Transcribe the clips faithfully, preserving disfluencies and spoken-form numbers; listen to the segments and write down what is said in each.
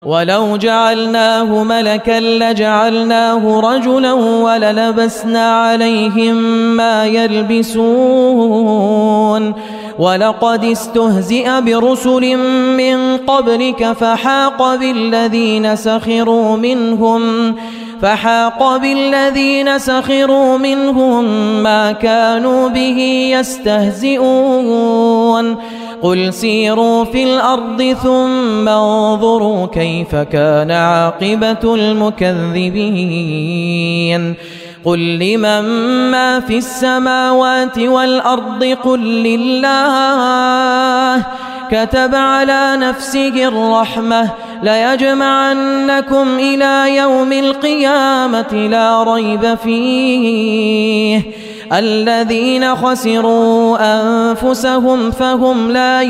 ولو جعلناه ملكا لجعلناه رجلا وللبسنا عليهم ما يلبسون ولقد استهزئ برسل من قبلك فحاق بالذين سخروا منهم فحاق بالذين سخروا منهم ما كانوا به يستهزئون قل سيروا في الأرض ثم انظروا كيف كان عاقبة المكذبين قل لمن ما في السماوات والأرض قل لله كتب على نفسه الرحمة ليجمعنكم إلى يوم القيامة لا ريب فيه الذين خسروا أنفسهم فهم لا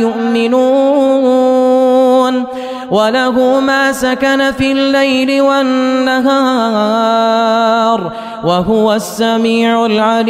يؤمنون وله ما سكن في الليل والنهار وهو السميع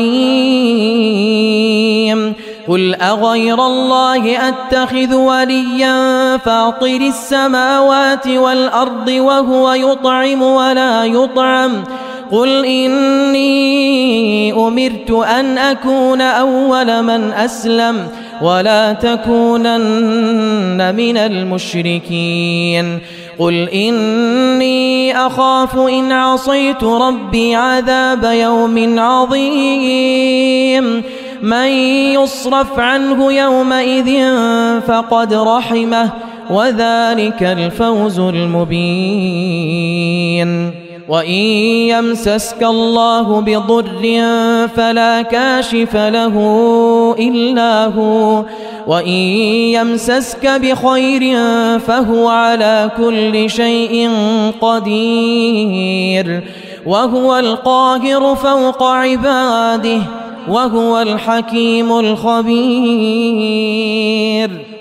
العليم قل أغير الله أتخذ وليا فاطر السماوات والأرض وهو يطعم ولا يطعم قل إني أمرت أن أكون أول من أسلم ولا تكونن من المشركين قل إني أخاف إن عصيت ربي عذاب يوم عظيم من يصرف عنه يومئذ فقد رحمه وذلك الفوز المبين وإن يمسسك الله بضر فلا كاشف له إلا هو وإن يمسسك بخير فهو على كل شيء قدير وهو القاهر فوق عباده وهو الحكيم الخبير.